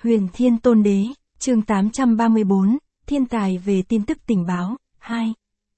Huyền Thiên Tôn Đế, chương 834, Thiên tài về tin tức tình báo, 2.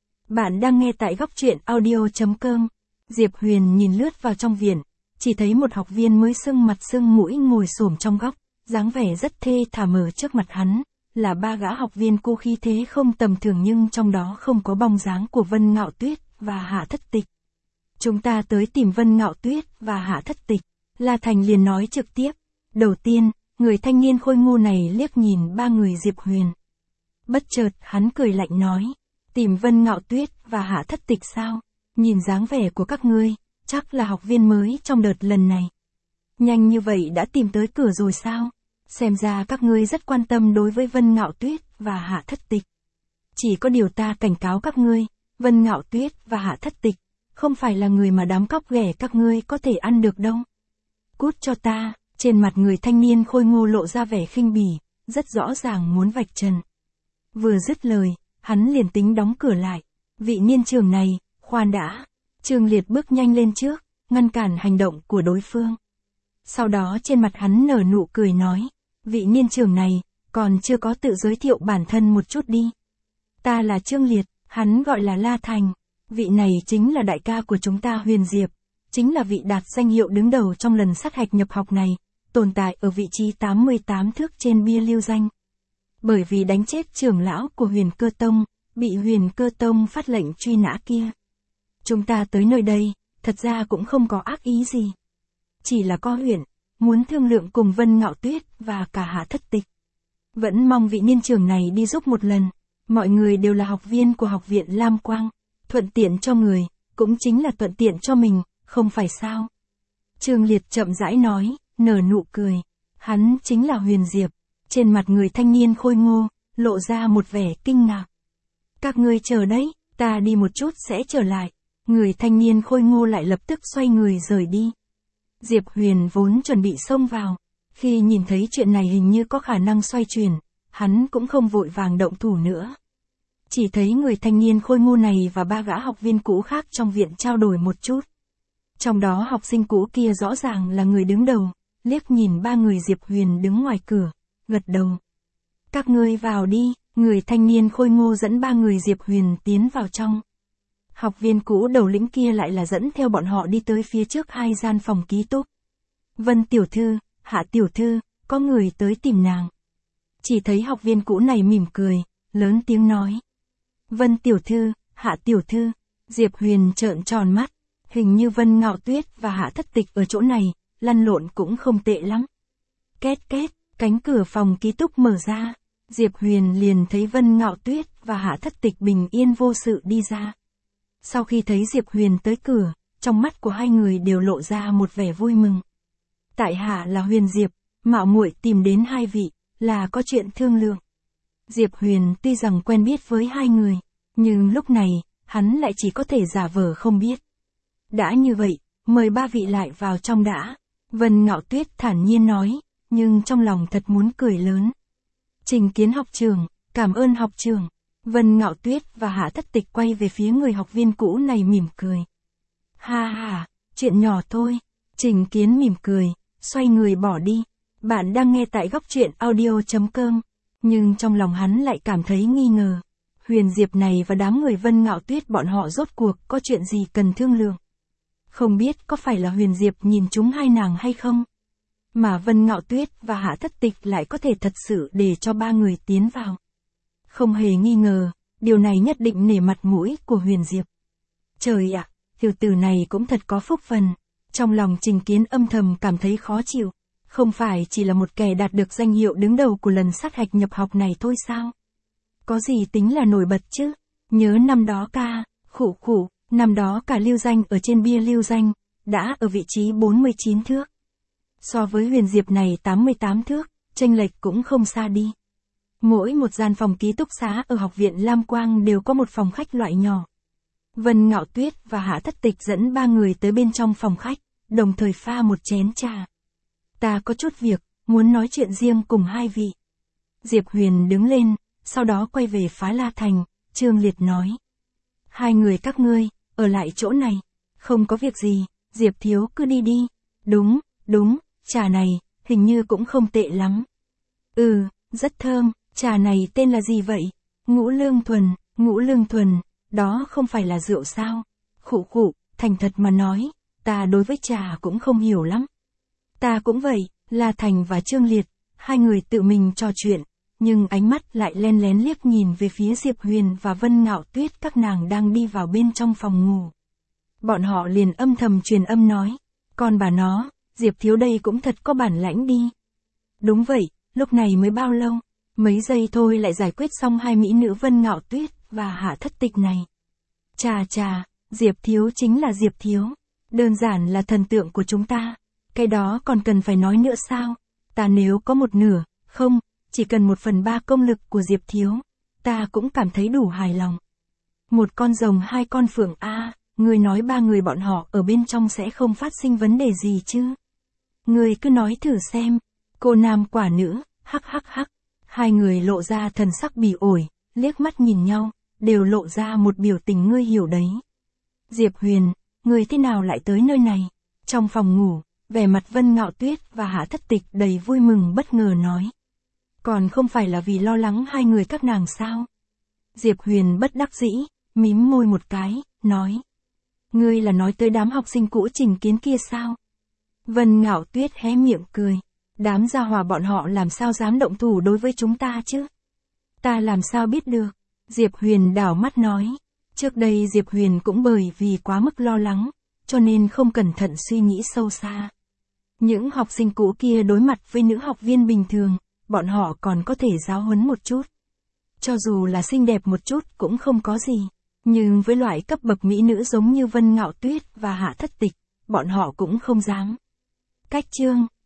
Bạn đang nghe tại góc truyện audio.com. Diệp Huyền nhìn lướt vào trong viện, chỉ thấy một học viên mới sưng mặt sưng mũi ngồi xổm trong góc, dáng vẻ rất thê thảm ở trước mặt hắn, là ba gã học viên cô khí thế không tầm thường nhưng trong đó không có bóng dáng của Vân Ngạo Tuyết và Hạ Thất Tịch. Chúng ta tới tìm Vân Ngạo Tuyết và Hạ Thất Tịch, La Thành liền nói trực tiếp. Đầu tiên, người thanh niên khôi ngô này liếc nhìn ba người Diệp Huyền. Bất chợt hắn cười lạnh nói, tìm Vân Ngạo Tuyết và Hạ Thất Tịch sao? Nhìn dáng vẻ của các ngươi, chắc là học viên mới trong đợt lần này. Nhanh như vậy đã tìm tới cửa rồi sao? Xem ra các ngươi rất quan tâm đối với Vân Ngạo Tuyết và Hạ Thất Tịch. Chỉ có điều ta cảnh cáo các ngươi, Vân Ngạo Tuyết và Hạ Thất Tịch, không phải là người mà đám cóc ghẻ các ngươi có thể ăn được đâu. Cút cho ta. Trên mặt người thanh niên khôi ngô lộ ra vẻ khinh bỉ, rất rõ ràng muốn vạch trần. Vừa dứt lời, hắn liền tính đóng cửa lại. Vị niên trưởng này, khoan đã. Trương Liệt bước nhanh lên trước, ngăn cản hành động của đối phương. Sau đó trên mặt hắn nở nụ cười nói, vị niên trưởng này, còn chưa có tự giới thiệu bản thân một chút đi. Ta là Trương Liệt, hắn gọi là La Thành. Vị này chính là đại ca của chúng ta Huyền Diệp, chính là vị đạt danh hiệu đứng đầu trong lần sát hạch nhập học này. Tồn tại ở vị trí 88 thước trên bia lưu danh. Bởi vì đánh chết trưởng lão của Huyền Cơ Tông, bị Huyền Cơ Tông phát lệnh truy nã kia. Chúng ta tới nơi đây, thật ra cũng không có ác ý gì. Chỉ là có huyện, muốn thương lượng cùng Vân Ngạo Tuyết và cả Hạ Thất Tịch. Vẫn mong vị niên trưởng này đi giúp một lần. Mọi người đều là học viên của học viện Lam Quang. Thuận tiện cho người, cũng chính là thuận tiện cho mình, không phải sao? Trương Liệt chậm rãi nói. Nở nụ cười, hắn chính là Huyền Diệp, trên mặt người thanh niên khôi ngô, lộ ra một vẻ kinh ngạc. Các ngươi chờ đấy, ta đi một chút sẽ trở lại. Người thanh niên khôi ngô lại lập tức xoay người rời đi. Diệp Huyền vốn chuẩn bị xông vào, khi nhìn thấy chuyện này hình như có khả năng xoay chuyển, hắn cũng không vội vàng động thủ nữa. Chỉ thấy người thanh niên khôi ngô này và ba gã học viên cũ khác trong viện trao đổi một chút. Trong đó học sinh cũ kia rõ ràng là người đứng đầu. Liếc nhìn ba người Diệp Huyền đứng ngoài cửa, gật đầu. Các ngươi vào đi, người thanh niên khôi ngô dẫn ba người Diệp Huyền tiến vào trong. Học viên cũ đầu lĩnh kia lại là dẫn theo bọn họ đi tới phía trước hai gian phòng ký túc. Vân tiểu thư, Hạ tiểu thư, có người tới tìm nàng. Chỉ thấy học viên cũ này mỉm cười, lớn tiếng nói. Vân tiểu thư, Hạ tiểu thư, Diệp Huyền trợn tròn mắt, hình như Vân Ngạo Tuyết và Hạ Thất Tịch ở chỗ này. Lăn lộn cũng không tệ lắm. Két két, cánh cửa phòng ký túc mở ra. Diệp Huyền liền thấy Vân Ngạo Tuyết và Hạ Thất Tịch bình yên vô sự đi ra. Sau khi thấy Diệp Huyền tới cửa, trong mắt của hai người đều lộ ra một vẻ vui mừng. Tại hạ là Huyền Diệp, mạo muội tìm đến hai vị, là có chuyện thương lượng. Diệp Huyền tuy rằng quen biết với hai người, nhưng lúc này, hắn lại chỉ có thể giả vờ không biết. Đã như vậy, mời ba vị lại vào trong đã. Vân Ngạo Tuyết thản nhiên nói, nhưng trong lòng thật muốn cười lớn. Trình kiến học trưởng, cảm ơn học trưởng. Vân Ngạo Tuyết và Hạ Thất Tịch quay về phía người học viên cũ này mỉm cười. Ha ha, chuyện nhỏ thôi. Trình kiến mỉm cười, xoay người bỏ đi. Bạn đang nghe tại góc truyện audio.com. Nhưng trong lòng hắn lại cảm thấy nghi ngờ. Huyền Diệp này và đám người Vân Ngạo Tuyết bọn họ rốt cuộc có chuyện gì cần thương lượng. Không biết có phải là Huyền Diệp nhìn chúng hai nàng hay không? Mà Vân Ngạo Tuyết và Hạ Thất Tịch lại có thể thật sự để cho ba người tiến vào. Không hề nghi ngờ, điều này nhất định nể mặt mũi của Huyền Diệp. Trời ạ, tiểu tử này cũng thật có phúc phần. Trong lòng Trình Kiến âm thầm cảm thấy khó chịu. Không phải chỉ là một kẻ đạt được danh hiệu đứng đầu của lần sát hạch nhập học này thôi sao? Có gì tính là nổi bật chứ? Nhớ năm đó năm đó cả lưu danh ở trên bia lưu danh, đã ở vị trí 49 thước. So với Huyền Diệp này 88 thước, chênh lệch cũng không xa đi. Mỗi một gian phòng ký túc xá ở học viện Lam Quang đều có một phòng khách loại nhỏ. Vân Ngạo Tuyết và Hạ Thất Tịch dẫn ba người tới bên trong phòng khách, đồng thời pha một chén trà. Ta có chút việc, muốn nói chuyện riêng cùng hai vị. Diệp Huyền đứng lên, sau đó quay về phá La Thành, Trương Liệt nói. Hai người các ngươi, ở lại chỗ này, không có việc gì, Diệp thiếu cứ đi đi. Đúng, trà này, hình như cũng không tệ lắm. Rất thơm, trà này tên là gì vậy? Ngũ Lương Thuần, đó không phải là rượu sao? Khụ khụ, thành thật mà nói, ta đối với trà cũng không hiểu lắm. Ta cũng vậy, La Thành và Trương Liệt, hai người tự mình trò chuyện, nhưng ánh mắt lại len lén liếc nhìn về phía Diệp Huyền và Vân Ngạo Tuyết các nàng đang đi vào bên trong phòng ngủ. Bọn họ liền âm thầm truyền âm nói, con bà nó, Diệp thiếu đây cũng thật có bản lãnh đi. Đúng vậy, lúc này mới bao lâu, mấy giây thôi lại giải quyết xong hai mỹ nữ Vân Ngạo Tuyết và Hạ Thất Tịch này. Chà, Diệp thiếu chính là Diệp thiếu, đơn giản là thần tượng của chúng ta, cái đó còn cần phải nói nữa sao? Ta nếu có một nửa, không, chỉ cần 1/3 công lực của Diệp thiếu, ta cũng cảm thấy đủ hài lòng. Một con rồng hai con phượng ngươi nói ba người bọn họ ở bên trong sẽ không phát sinh vấn đề gì chứ? Ngươi cứ nói thử xem. Cô nam quả nữ, hắc. Hai người lộ ra thần sắc bỉ ổi, liếc mắt nhìn nhau, đều lộ ra một biểu tình ngươi hiểu đấy. Diệp Huyền, ngươi thế nào lại tới nơi này? Trong phòng ngủ, vẻ mặt Vân Ngạo Tuyết và Hạ Thất Tịch đầy vui mừng bất ngờ nói. Còn không phải là vì lo lắng hai người các nàng sao? Diệp Huyền bất đắc dĩ, mím môi một cái, nói. Ngươi là nói tới đám học sinh cũ Trình Kiến kia sao? Vân Ngạo Tuyết hé miệng cười. Đám gia hỏa bọn họ làm sao dám động thủ đối với chúng ta chứ? Ta làm sao biết được? Diệp Huyền đảo mắt nói. Trước đây Diệp Huyền cũng bởi vì quá mức lo lắng, cho nên không cẩn thận suy nghĩ sâu xa. Những học sinh cũ kia đối mặt với nữ học viên bình thường, bọn họ còn có thể giáo huấn một chút. Cho dù là xinh đẹp một chút cũng không có gì. Nhưng với loại cấp bậc mỹ nữ giống như Vân Ngạo Tuyết và Hạ Thất Tịch, bọn họ cũng không dám. Cách chương